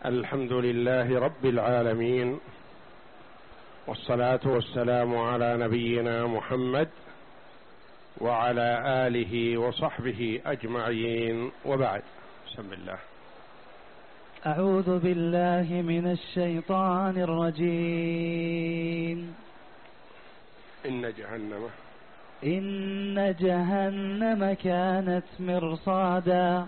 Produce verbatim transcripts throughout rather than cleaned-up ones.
الحمد لله رب العالمين، والصلاة والسلام على نبينا محمد وعلى آله وصحبه أجمعين، وبعد. بسم الله. أعوذ بالله من الشيطان الرجيم. إن جهنم إن جهنم كانت مرصادا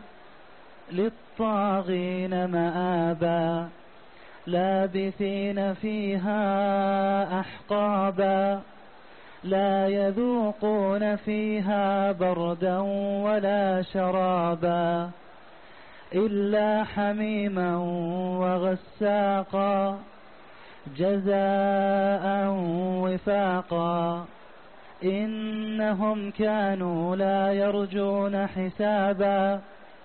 للطاغين مآبا لابثين فيها أحقابا لا يذوقون فيها بردا ولا شرابا إلا حميما وغساقا جزاء وفاقا إنهم كانوا لا يرجون حسابا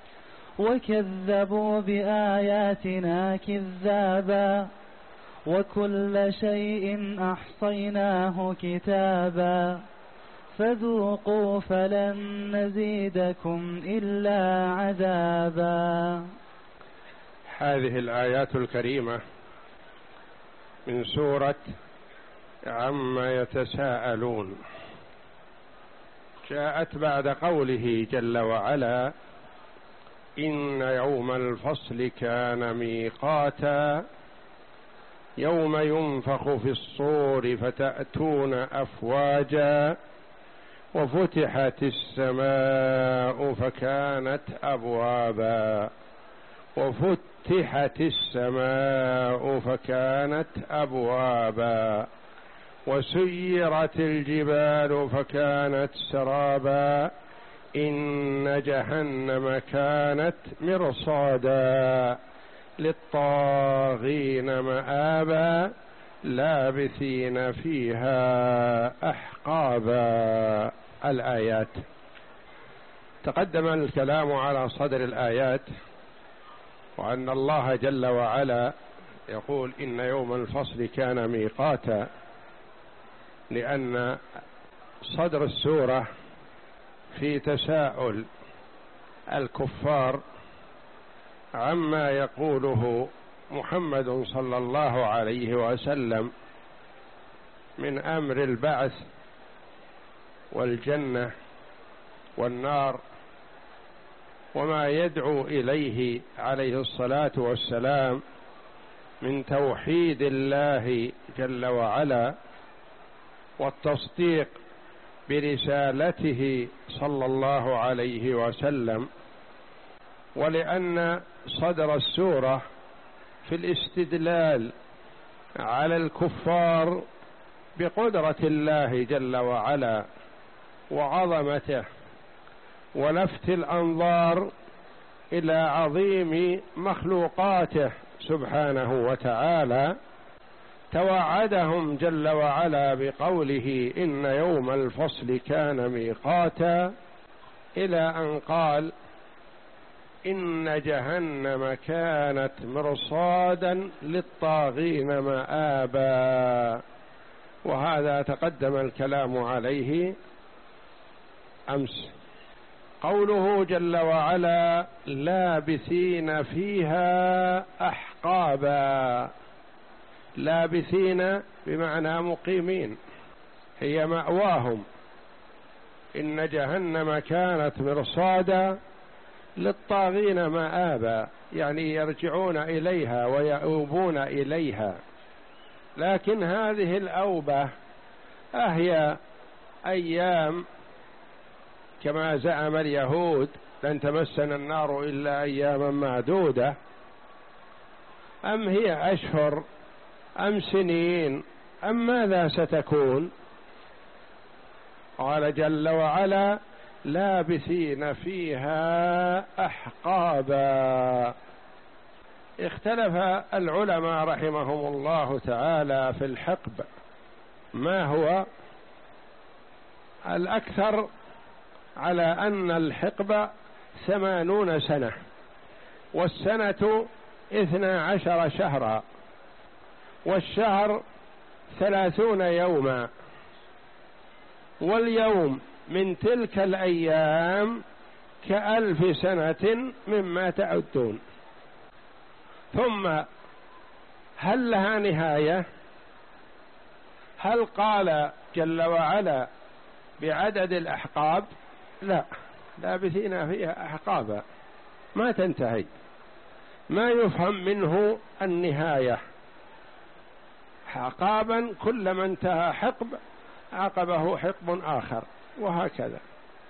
وكذبوا بآياتنا كذابا وكل شيء أحصيناه كتابا فذوقوا فلن نزيدكم إلا عذابا. هذه الآيات الكريمة من سورة عما يتساءلون جاءت بعد قوله جل وعلا: إن يوم الفصل كان ميقاتا يوم ينفخ في الصور فتأتون أفواجا وفتحت السماء فكانت أبوابا وفتحت السماء فكانت أبوابا وسيرت الجبال فكانت سرابا إن جهنم كانت مرصادا للطاغين مآبا لابثين فيها أحقابا. الآيات. تقدم الكلام على صدر الآيات، وأن الله جل وعلا يقول إن يوم الفصل كان ميقاتا، لأن صدر السورة في تساؤل الكفار عما يقوله محمد صلى الله عليه وسلم من أمر البعث والجنة والنار، وما يدعو إليه عليه الصلاة والسلام من توحيد الله جل وعلا والتصديق برسالته صلى الله عليه وسلم. ولأن صدر السورة في الاستدلال على الكفار بقدرة الله جل وعلا وعظمته، ولفت الأنظار إلى عظيم مخلوقاته سبحانه وتعالى، توعدهم جل وعلا بقوله إن يوم الفصل كان ميقاتا، إلى أن قال إن جهنم كانت مرصادا للطاغين مآبا، وهذا تقدم الكلام عليه أمس. قوله جل وعلا لابثين فيها أحقابا، لابثين بمعنى مقيمين، هي مأواهم. إن جهنم كانت مرصادا للطاغين مآبا، يعني يرجعون إليها ويؤوبون إليها. لكن هذه الأوبة أهي أيام كما زعم اليهود لن تمسنا النار إلا أياما معدودة، أم هي أشهر أم سنين أم ماذا ستكون؟ قال جل وعلا لابثين فيها أحقابا. اختلف العلماء رحمهم الله تعالى في الحقب ما هو. الأكثر على أن الحقب ثمانون سنة، والسنة اثنا عشر شهرا، والشهر ثلاثون يوما، واليوم من تلك الأيام كألف سنة مما تعدون. ثم هل لها نهاية؟ هل قال جل وعلا بعدد الأحقاب؟ لا، لابثين فيها أحقابا ما تنتهي، ما يفهم منه النهاية. حقابا كلما انتهى حقب عقبه حقب آخر، وهكذا.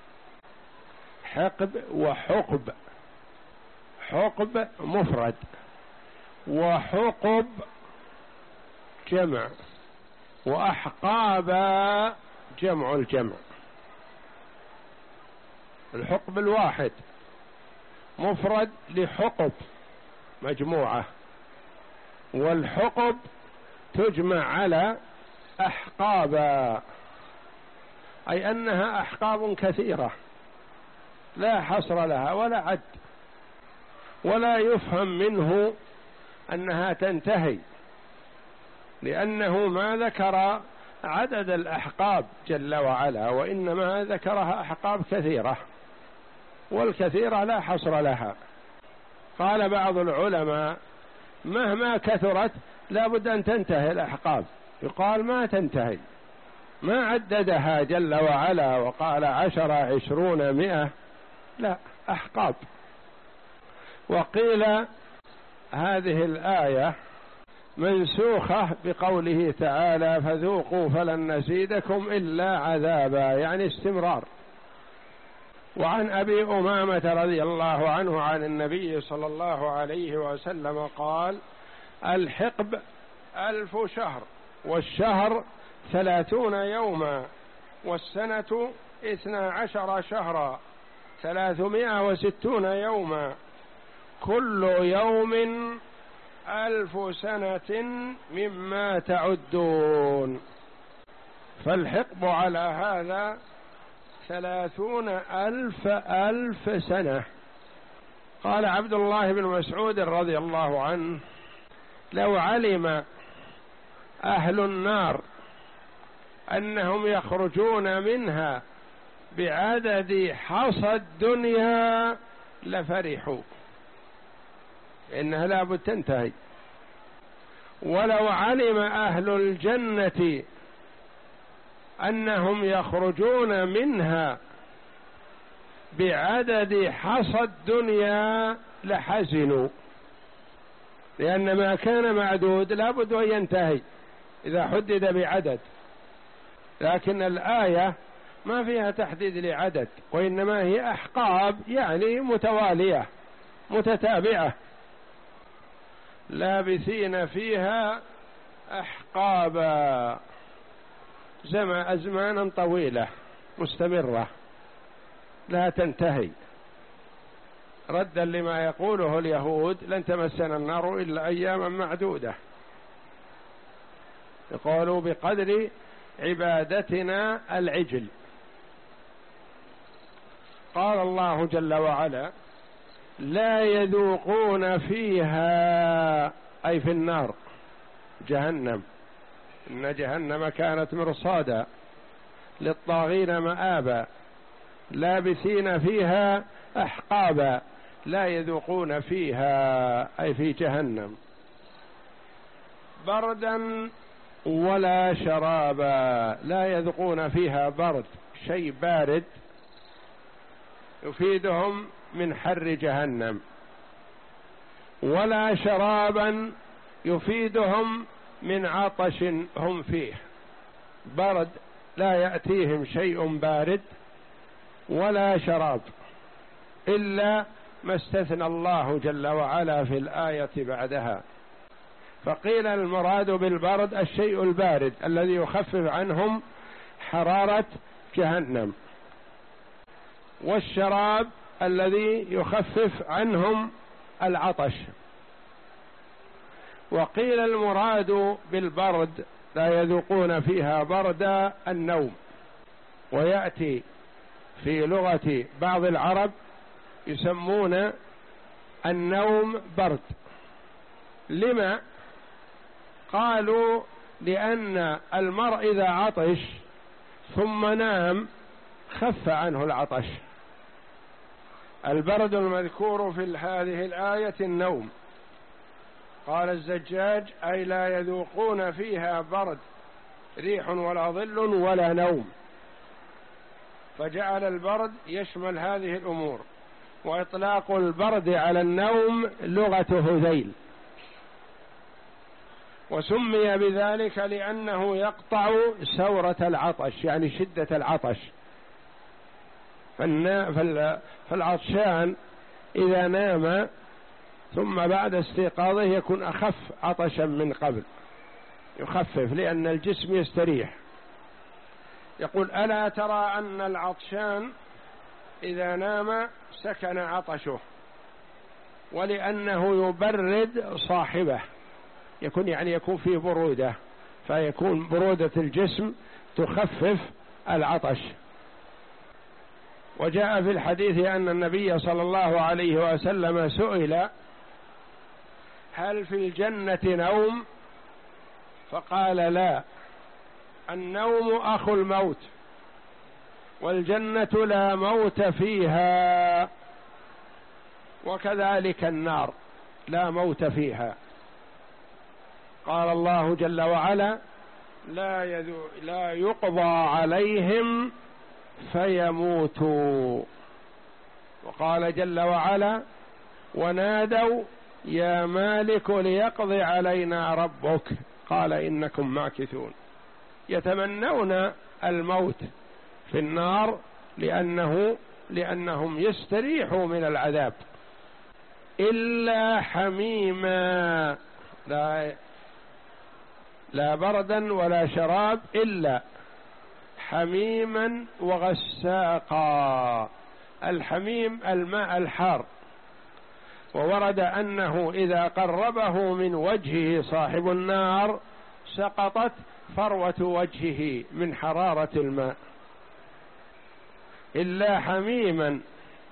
حقب وحقب، حقب مفرد وحقب جمع، وأحقابا جمع الجمع. الحقب الواحد مفرد لحقب مجموعة، والحقب تجمع على أحقابا، أي أنها أحقاب كثيرة لا حصر لها ولا عد، ولا يفهم منه أنها تنتهي، لأنه ما ذكر عدد الأحقاب جل وعلا، وإنما ذكرها أحقاب كثيرة، والكثيرة لا حصر لها. قال بعض العلماء مهما كثرت لا بد أن تنتهي الأحقاب، يقال ما تنتهي، ما عددها جل وعلا وقال عشر عشرون مئة، لا، أحقاب. وقيل هذه الآية منسوخة بقوله تعالى فذوقوا فلن نزيدكم إلا عذابا، يعني استمرار. وعن أبي أمامة رضي الله عنه عن النبي صلى الله عليه وسلم قال الحقب ألف شهر، والشهر ثلاثون يوما، والسنة اثنا عشر شهرا، ثلاثمائة وستون يوما، كل يوم ألف سنة مما تعدون. فالحقب على هذا ثلاثون ألف ألف سنة. قال عبد الله بن مسعود رضي الله عنه لو علم أهل النار أنهم يخرجون منها بعدد حصى الدنيا لفرحوا، إنها لابد تنتهي. ولو علم أهل الجنة أنهم يخرجون منها بعدد حصى الدنيا لحزنوا، لأن ما كان معدود لابد أن ينتهي إذا حدد بعدد. لكن الآية ما فيها تحديد لعدد، وإنما هي أحقاب، يعني متوالية متتابعة، لابثين فيها أحقابا، زمن أزمانا طويلة مستمرة لا تنتهي، ردا لما يقوله اليهود لن تمسنا النار إلا أياما معدودة. يقولوا بقدر عبادتنا العجل. قال الله جل وعلا لا يذوقون فيها، أي في النار جهنم، إن جهنم كانت مرصادا للطاغين مآبا، لابثين فيها أحقابا، لا يذوقون فيها أي في جهنم بردا ولا شرابا، لا يذوقون فيها برد، شيء بارد يفيدهم من حر جهنم، ولا شرابا يفيدهم من عطش هم فيه، برد لا يأتيهم شيء بارد ولا شراب إلا ما استثنى الله جل وعلا في الآية بعدها. فقيل المراد بالبرد الشيء البارد الذي يخفف عنهم حرارة جهنم، والشراب الذي يخفف عنهم العطش. وقيل المراد بالبرد لا يذوقون فيها برد النوم، ويأتي في لغة بعض العرب يسمون النوم برد. لما؟ قالوا لأن المرء إذا عطش ثم نام خف عنه العطش. البرد المذكور في هذه الآية النوم، قال الزجاج: أي لا يذوقون فيها برد ريح ولا ظل ولا نوم، فجعل البرد يشمل هذه الأمور، وإطلاق البرد على النوم لغة هذيل، وسمي بذلك لأنه يقطع سورة العطش، يعني شدة العطش. فالعطشان إذا نام ثم بعد استيقاظه يكون أخف عطشا من قبل، يخفف لأن الجسم يستريح. يقول: ألا ترى أن العطشان إذا نام سكن عطشه، ولأنه يبرد صاحبه، يكون يعني يكون فيه برودة، فيكون برودة الجسم تخفف العطش. وجاء في الحديث أن النبي صلى الله عليه وسلم سئل: هل في الجنة نوم؟ فقال: لا، النوم أخو الموت، والجنة لا موت فيها، وكذلك النار لا موت فيها. قال الله جل وعلا: لا, يذو لا يقضى عليهم فيموتوا. وقال جل وعلا: ونادوا يا مالك ليقضي علينا ربك، قال إنكم ماكثون. يتمنون الموت في النار لأنه لأنهم يستريحوا من العذاب. إلا حميما، لا, لا بردا ولا شراب، إلا حميما وغساقا. الحميم الماء الحار، وورد أنه إذا قربه من وجهه صاحب النار سقطت فروة وجهه من حرارة الماء. إلا حميما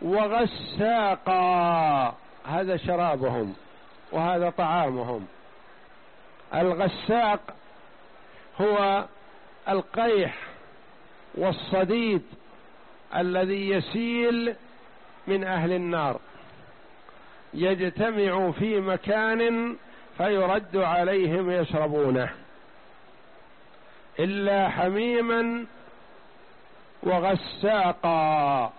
وغساقا، هذا شرابهم وهذا طعامهم. الغساق هو القيح والصديد الذي يسيل من أهل النار، يجتمع في مكان فيرد عليهم يشربونه. إلا حميما وغساقا،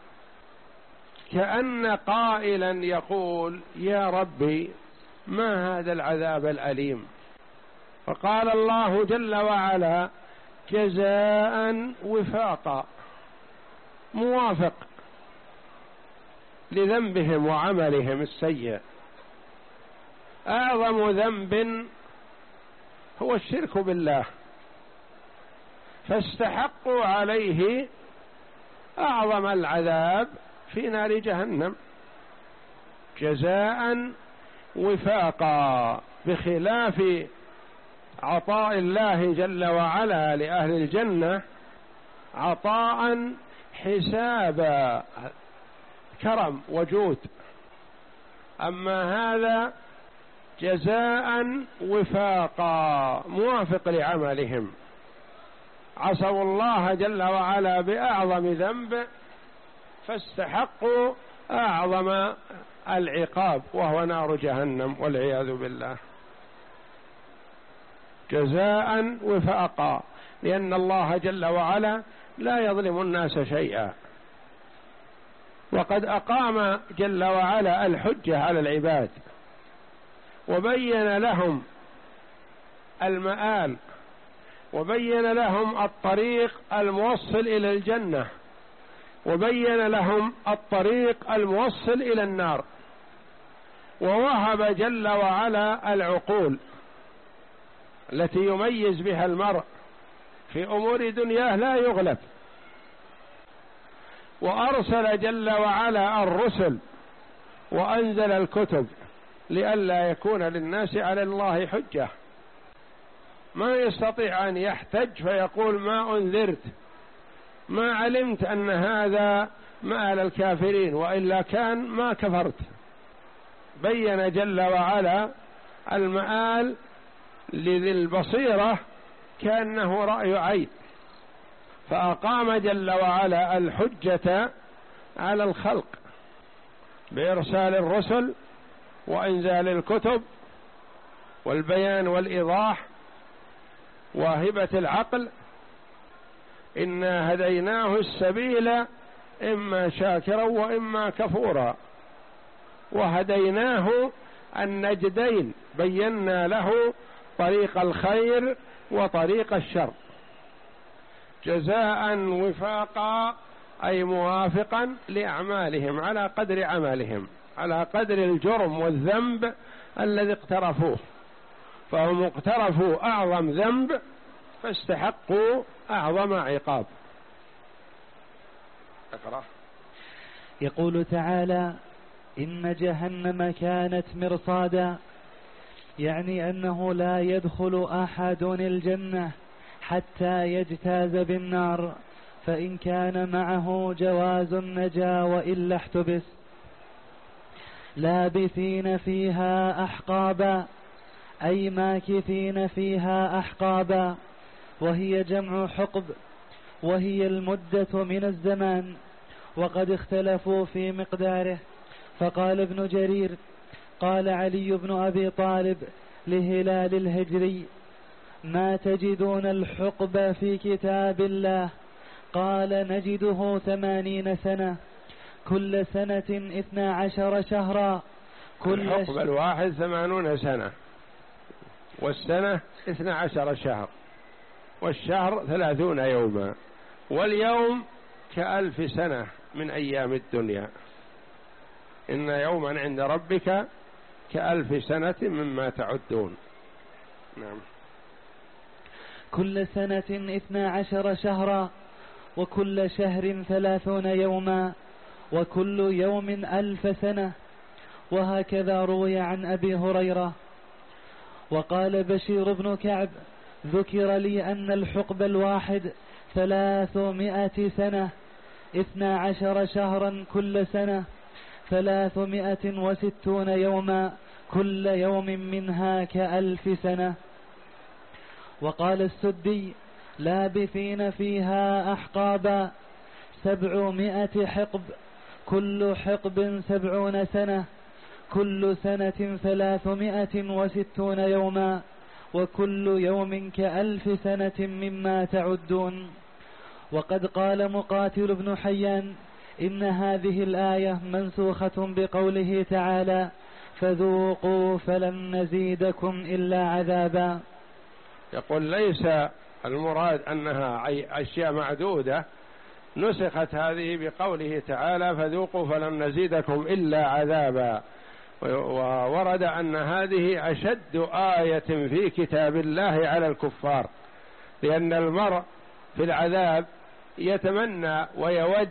كأن قائلا يقول: يا ربي ما هذا العذاب الأليم؟ فقال الله جل وعلا: جزاء وفاقا، موافق لذنبهم وعملهم السيء. أعظم ذنب هو الشرك بالله، فاستحقوا عليه أعظم العذاب في نار جهنم جزاء وفاقا، بخلاف عطاء الله جل وعلا لأهل الجنة عطاء حسابا، كرم وجود. أما هذا جزاء وفاقا، موافق لعملهم، عصوا الله جل وعلا بأعظم ذنب فاستحقوا أعظم العقاب وهو نار جهنم والعياذ بالله. جزاء وفاقا، لأن الله جل وعلا لا يظلم الناس شيئا، وقد أقام جل وعلا الحجة على العباد وبين لهم المآل، وبين لهم الطريق الموصل إلى الجنة، وبين لهم الطريق الموصل إلى النار، ووهب جل وعلا العقول التي يميز بها المرء في أمور دنياه لا يغلب، وأرسل جل وعلا الرسل وأنزل الكتب لئلا يكون للناس على الله حجة. ما يستطيع أن يحتج فيقول: ما أنذرت، ما علمت أن هذا مآل الكافرين، وإلا كان ما كفرت. بين جل وعلا المآل لذي البصيرة كأنه رأي عين، فأقام جل وعلا الحجة على الخلق بإرسال الرسل وإنزال الكتب والبيان والإيضاح وهبة العقل. إنا هديناه السبيل إما شاكرا وإما كفورا، وهديناه النجدين، بينا له طريق الخير وطريق الشر، جزاء وفاقا أي موافقا لأعمالهم على قدر عملهم، على قدر الجرم والذنب الذي اقترفوه، فهم اقترفوا أعظم ذنب فاستحقوا أعظم عقاب. اقرأ. يقول تعالى: إن جهنم كانت مرصادا، يعني أنه لا يدخل أحد الجنة حتى يجتاز بالنار، فإن كان معه جواز نجا وإلا احتبس. لابثين فيها أحقابا، أي ماكثين فيها أحقابا، وهي جمع حقب، وهي المدة من الزمان، وقد اختلفوا في مقداره. فقال ابن جرير: قال علي بن أبي طالب لهلال الهجري: ما تجدون الحقب في كتاب الله؟ قال: نجده ثمانين سنة، كل سنة اثنا عشر شهرا. كل الحقب الواحد ثمانون سنة، والسنة اثنا عشر شهر، والشهر ثلاثون يوما، واليوم كألف سنة من أيام الدنيا. إن يوما عند ربك كألف سنة مما تعدون. نعم. كل سنة اثنا عشر شهرا، وكل شهر ثلاثون يوما، وكل يوم ألف سنة. وهكذا روي عن أبي هريرة. وقال بشير بن كعب: ذكر لي أن الحقب الواحد ثلاثمائة سنة، اثنا عشر شهرا كل سنة، ثلاثمائة وستون يوما، كل يوم منها كألف سنة. وقال السدي: لابثين فيها أحقابا، سبعمائة حقب، كل حقب سبعون سنة، كل سنة ثلاثمائة وستون يوما، وكل يوم كألف سنة مما تعدون. وقد قال مقاتل بن حيان: إن هذه الآية منسوخة بقوله تعالى: فذوقوا فلن نزيدكم إلا عذابا. يقول ليس المراد أنها أشياء معدودة، نسخت هذه بقوله تعالى: فذوقوا فلن نزيدكم إلا عذابا. وورد أن هذه أشد آية في كتاب الله على الكفار، لأن المرء في العذاب يتمنى ويود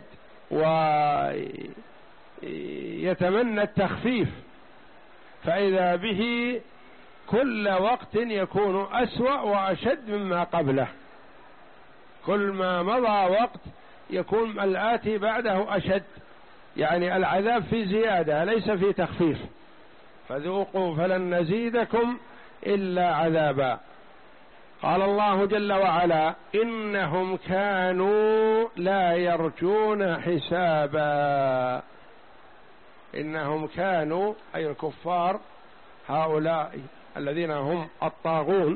ويتمنى التخفيف، فإذا به كل وقت يكون أسوأ وأشد مما قبله، كل ما مضى وقت يكون الآتي بعده أشد، يعني العذاب في زيادة ليس في تخفيف. فذوقوا فلن نزيدكم إلا عذابا. قال الله جل وعلا: إنهم كانوا لا يرجون حسابا. إنهم كانوا أي الكفار، هؤلاء الذين هم الطاغون،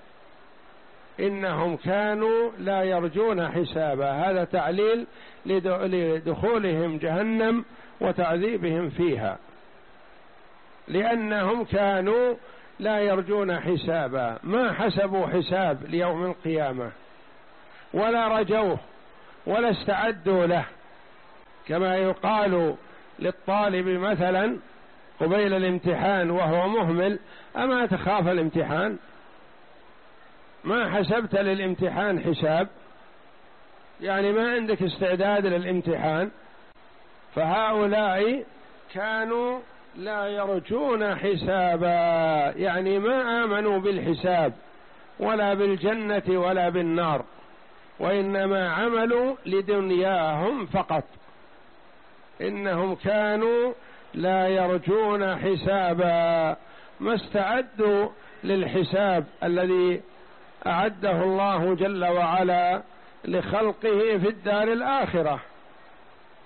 إنهم كانوا لا يرجون حسابا. هذا تعليل لدخولهم جهنم وتعذيبهم فيها، لأنهم كانوا لا يرجون حسابا، ما حسبوا حساب ليوم القيامة ولا رجوه ولا استعدوا له، كما يقال للطالب مثلا قبيل الامتحان وهو مهمل: أما تخاف الامتحان؟ ما حسبت للامتحان حساب، يعني ما عندك استعداد للامتحان. فهؤلاء كانوا لا يرجون حسابا، يعني ما آمنوا بالحساب ولا بالجنة ولا بالنار، وإنما عملوا لدنياهم فقط. إنهم كانوا لا يرجون حسابا، ما استعدوا للحساب الذي أعده الله جل وعلا لخلقه في الدار الآخرة.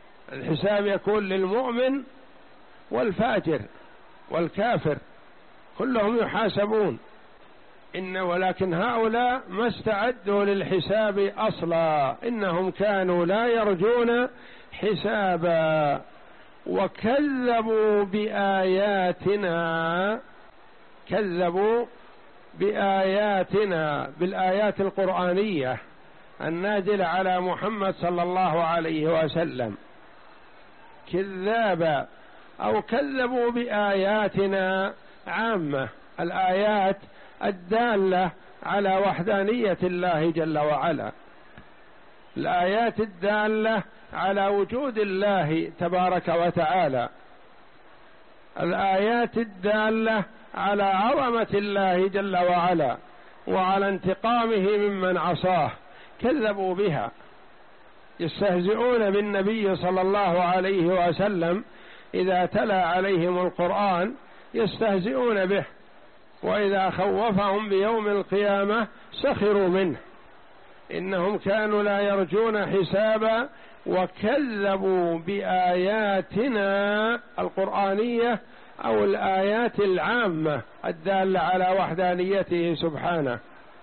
الحساب يكون للمؤمن والفاجر والكافر، كلهم يحاسبون، إن ولكن هؤلاء ما استعدوا للحساب أصلا، إنهم كانوا لا يرجون حسابا وكذبوا بآياتنا، كذبوا بآياتنا بالآيات القرآنية النازلة على محمد صلى الله عليه وسلم كذابا، أو كذبوا بآياتنا عامة، الآيات الدالة على وحدانية الله جل وعلا، الآيات الدالة على وجود الله تبارك وتعالى، الآيات الدالة على عظمة الله جل وعلا وعلى انتقامه ممن عصاه، كذبوا بها، يستهزئون بالنبي صلى الله عليه وسلم إذا تلا عليهم القرآن يستهزئون به، وإذا خوفهم بيوم القيامة سخروا منه، إنهم كانوا لا يرجون حسابا وكذبوا بآياتنا القرآنية أو الآيات العامة الدالة على وحدانيته سبحانه،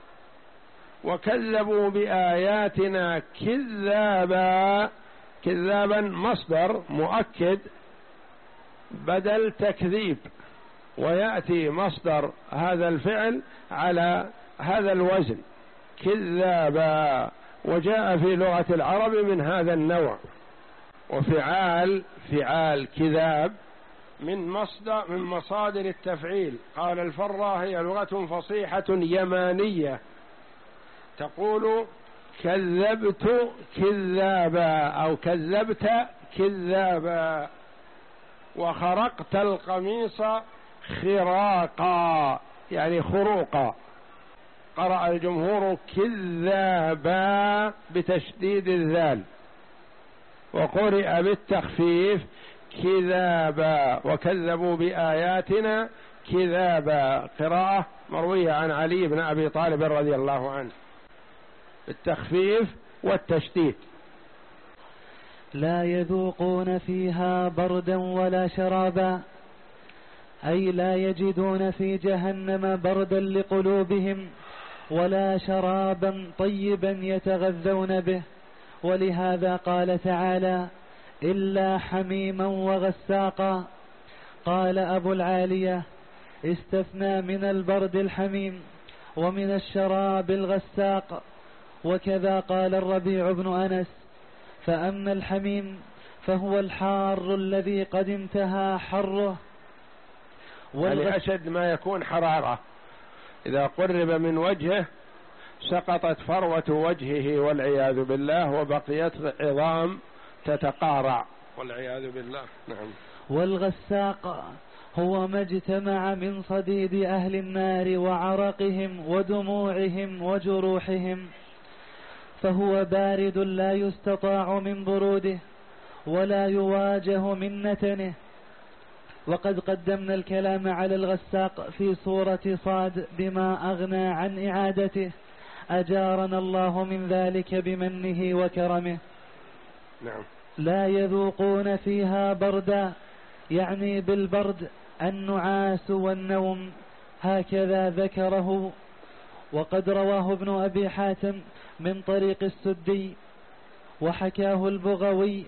وكذبوا بآياتنا كذابا، كذابا مصدر مؤكد بدل تكذيب، ويأتي مصدر هذا الفعل على هذا الوزن كذابا، وجاء في لغة العرب من هذا النوع. وفعال فعال كذاب من مصدر من مصادر التفعيل. قال الفراء هي لغة فصيحة يمانية تقول كذبت كذابا أو كذبت كذابا، وخرقت القميص خراقا يعني خروقا. قرأ الجمهور كذابا بتشديد الذال، وقرئ بالتخفيف كذابا، وكذبوا بآياتنا كذابا، قراءة مروية عن علي بن أبي طالب رضي الله عنه بالتخفيف والتشديد. لا يذوقون فيها بردا ولا شرابا، أي لا يجدون في جهنم بردا لقلوبهم ولا شرابا طيبا يتغذون به، ولهذا قال تعالى إلا حميما وغساقا. قال أبو العالية استثنى من البرد الحميم ومن الشراب الغساق. وكذا قال الربيع بن أنس فأما الحميم فهو الحار الذي قد انتهى حره، يعني أشد ما يكون حرارة، إذا قرب من وجهه سقطت فروة وجهه والعياذ بالله، وبقيت عظام تتقارع والعياذ بالله. نعم. والغساق هو ما اجتمع من صديد أهل النار وعرقهم ودموعهم وجروحهم، فهو بارد لا يستطاع من بروده ولا يواجه من نتنه. وقد قدمنا الكلام على الغساق في سورة صاد بما أغنى عن إعادته، أجارنا الله من ذلك بمنه وكرمه. نعم. لا يذوقون فيها بردا، يعني بالبرد النعاس والنوم، هكذا ذكره. وقد رواه ابن أبي حاتم من طريق السدي وحكاه البغوي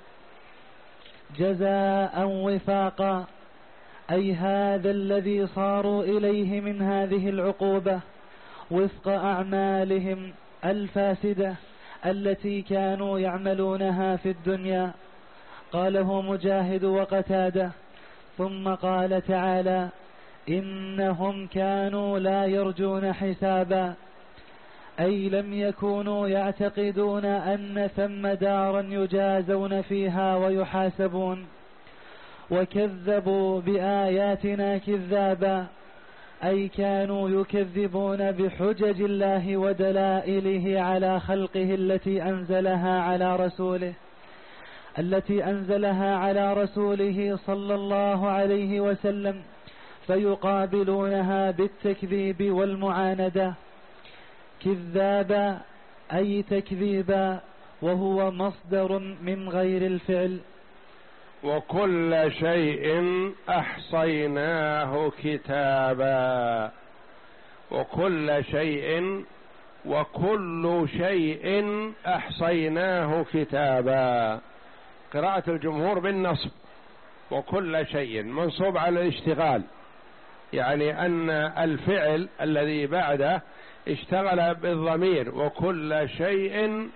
جزاء وفاقا، أي هذا الذي صاروا إليه من هذه العقوبة وفق أعمالهم الفاسدة التي كانوا يعملونها في الدنيا. قاله مجاهد وقتاده. ثم قال تعالى إنهم كانوا لا يرجون حسابا، أي لم يكونوا يعتقدون أن ثم دارا يجازون فيها ويحاسبون. وكذبوا بآياتنا كذابا، أي كانوا يكذبون بحجج الله ودلائله على خلقه التي أنزلها على رسوله التي أنزلها على رسوله صلى الله عليه وسلم، فيقابلونها بالتكذيب والمعاندة. كذابا أي تكذيبا، وهو مصدر من غير الفعل. وكل شيء أحصيناه كتابا. وكل شيء وكل شيء أحصيناه كتابا. قراءة الجمهور بالنصب، وكل شيء منصوب على الاشتغال، يعني أن الفعل الذي بعده اشتغل بالضمير، وكل شيء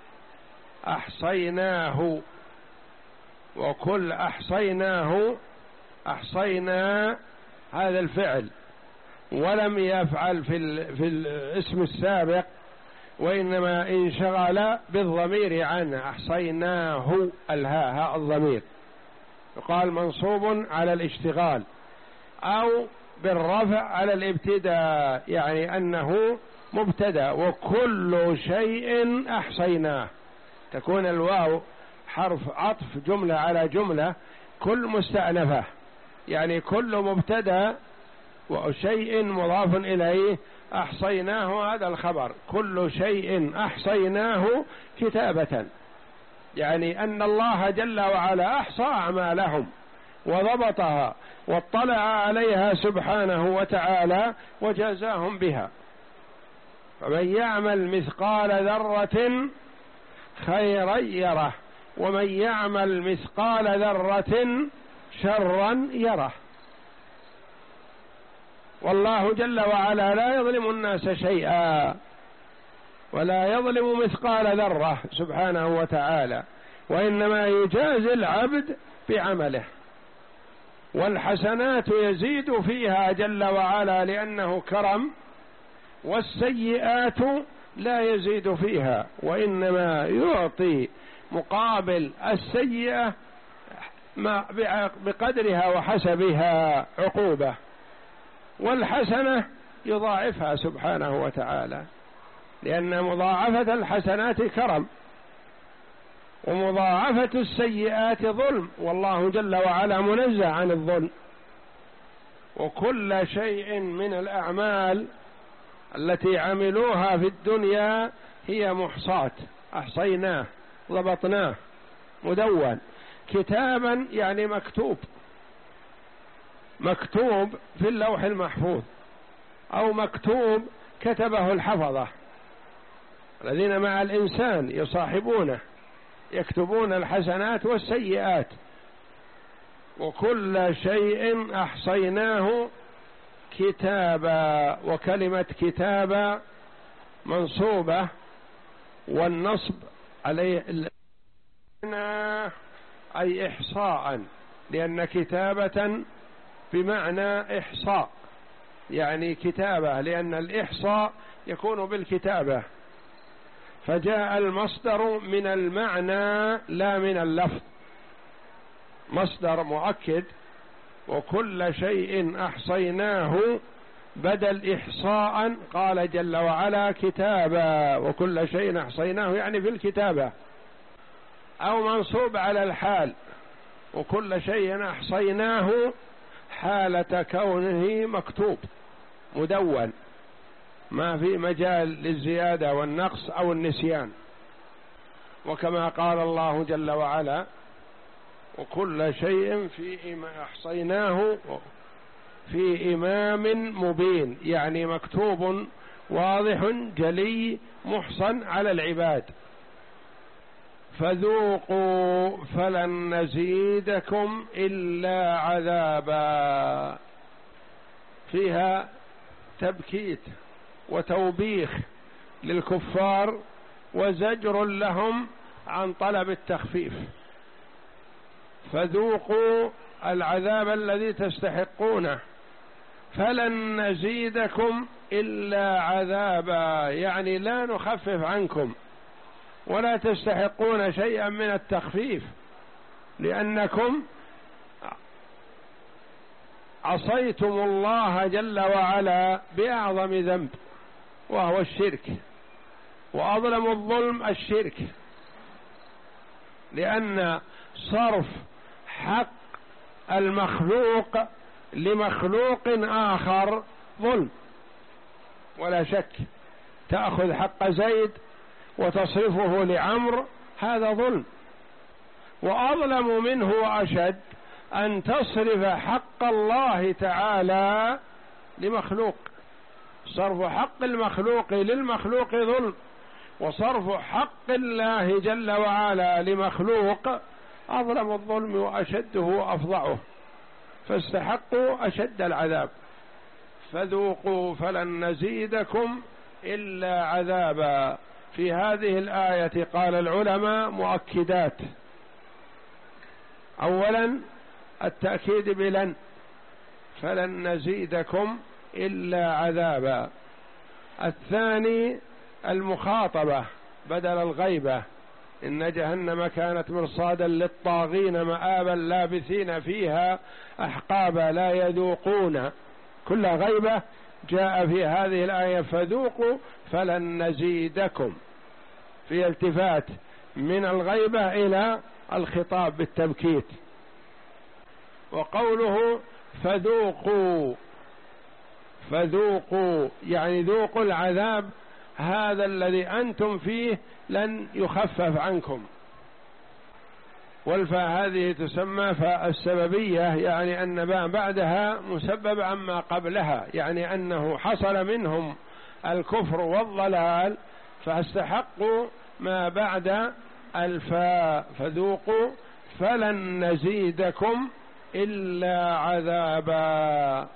أحصيناه. وكل أحصيناه، أحصينا هذا الفعل، ولم يفعل في, في الاسم السابق، وإنما انشغل بالضمير عنه، أحصيناه الهاء هاء الضمير، يقال منصوب على الاشتغال، أو بالرفع على الابتداء، يعني أنه مبتدأ. وكل شيء أحصيناه، تكون الواو حرف عطف جملة على جملة، كل مستأنفة، يعني كل مبتدأ وشيء مضاف إليه، أحصيناه هذا الخبر، كل شيء أحصيناه كتابة، يعني أن الله جل وعلا أحصى أعمالهم وضبطها واطلع عليها سبحانه وتعالى وجازاهم بها. فمن يعمل مثقال ذرة خيرا يره، ومن يعمل مثقال ذرة شرا يره. والله جل وعلا لا يظلم الناس شيئا، ولا يظلم مثقال ذرة سبحانه وتعالى، وإنما يجازي العبد بعمله، والحسنات يزيد فيها جل وعلا لأنه كرم، والسيئات لا يزيد فيها، وإنما يعطي مقابل السيئة بقدرها وحسبها عقوبة، والحسنة يضاعفها سبحانه وتعالى، لأن مضاعفة الحسنات كرم، ومضاعفة السيئات ظلم، والله جل وعلا منزه عن الظلم. وكل شيء من الأعمال التي عملوها في الدنيا هي محصاة، أحصيناه ضبطناه مدون. كتابا يعني مكتوب، مكتوب في اللوح المحفوظ، أو مكتوب كتبه الحفظة الذين مع الإنسان يصاحبونه يكتبون الحسنات والسيئات. وكل شيء أحصيناه كتابا. وكلمة كتابا منصوبة، والنصب عليه أي إحصاء، لأن كتابة بمعنى إحصاء، يعني كتابة، لأن الإحصاء يكون بالكتابة، فجاء المصدر من المعنى لا من اللفظ، مصدر مؤكد. وكل شيء أحصيناه بدل إحصاء، قال جل وعلا كتابا. وكل شيء أحصيناه يعني في الكتابة، أو منصوب على الحال، وكل شيء أحصيناه حالة كونه مكتوب مدون، ما في مجال للزيادة والنقص أو النسيان. وكما قال الله جل وعلا وكل شيء في أحصيناه في إمام مبين، يعني مكتوب واضح جلي محصن على العباد. فذوقوا فلن نزيدكم إلا عذابا، فيها تبكيت وتوبيخ للكفار وزجر لهم عن طلب التخفيف. فذوقوا العذاب الذي تستحقونه، فلن نزيدكم إلا عذابا، يعني لا نخفف عنكم ولا تستحقون شيئا من التخفيف، لأنكم عصيتم الله جل وعلا بأعظم ذنب وهو الشرك، وأظلم الظلم الشرك، لأن صرف حق المخلوق لمخلوق آخر ظلم ولا شك. تأخذ حق زيد وتصرفه لعمر، هذا ظلم. وأظلم منه وأشد أن تصرف حق الله تعالى لمخلوق. صرف حق المخلوق للمخلوق ظلم، وصرف حق الله جل وعلا لمخلوق أظلم الظلم وأشده وأفظعه، فاستحقوا أشد العذاب. فذوقوا فلن نزيدكم إلا عذابا. في هذه الآية قال العلماء مؤكدات: أولا التأكيد بلن، فلن نزيدكم إلا عذابا. الثاني المخاطبة بدل الغيبة: إن جهنم كانت مرصادا للطاغين مآبا لابثين فيها أحقابا لا يذوقون، كل غيبة جاء في هذه الآية فذوقوا فلن نزيدكم، في التفات من الغيبة إلى الخطاب بالتبكيت. وقوله فذوقوا، فذوقوا يعني ذوقوا العذاب هذا الذي أنتم فيه لن يخفف عنكم. والفاء هذه تسمى فاء السببية، يعني أن ما بعدها مسبب عما قبلها، يعني أنه حصل منهم الكفر والضلال فاستحقوا ما بعد الفاء. فذوقوا فلن نزيدكم إلا عذابا.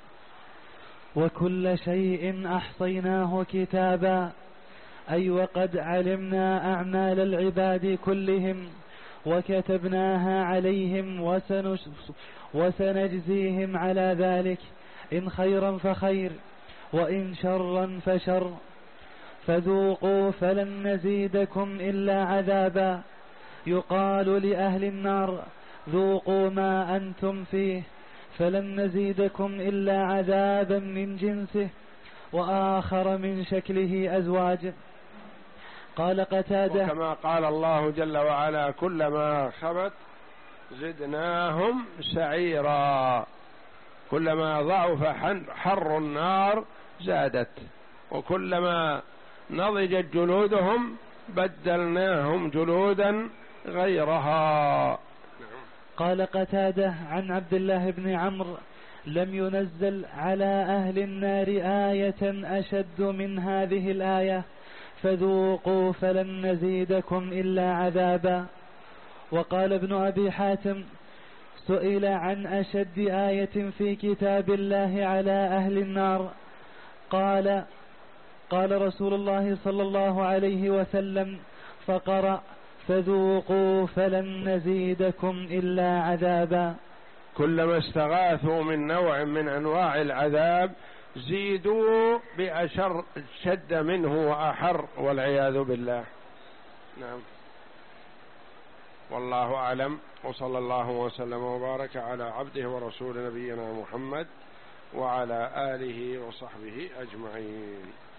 وكل شيء أحصيناه كتابا، أي وقد علمنا أعمال العباد كلهم وكتبناها عليهم وسنجزيهم على ذلك، إن خيرا فخير وإن شرا فشر. فذوقوا فلن نزيدكم إلا عذابا. يقال لأهل النار: ذوقوا ما أنتم فيه فلن نزيدكم إلا عذابا من جنسه وآخر من شكله أزواج. قال قتادة: وكما قال الله جل وعلا: كلما خبت زدناهم سعيرا، كلما ضعف حر النار زادت، وكلما نضجت جلودهم بدلناهم جلودا غيرها. قال قتادة عن عبد الله بن عمرو: لم ينزل على أهل النار آية أشد من هذه الآية، فذوقوا فلن نزيدكم إلا عذابا. وقال ابن أبي حاتم: سئل عن أشد آية في كتاب الله على أهل النار، قال قال رسول الله صلى الله عليه وسلم فقرأ: فذوقوا فلن نزيدكم إلا عذابا. كلما استغاثوا من نوع من أنواع العذاب زيدوا بأشر شد منه وأحر والعياذ بالله. نعم، والله أعلم، وصلى الله وسلم وبارك على عبده ورسول نبينا محمد وعلى آله وصحبه أجمعين.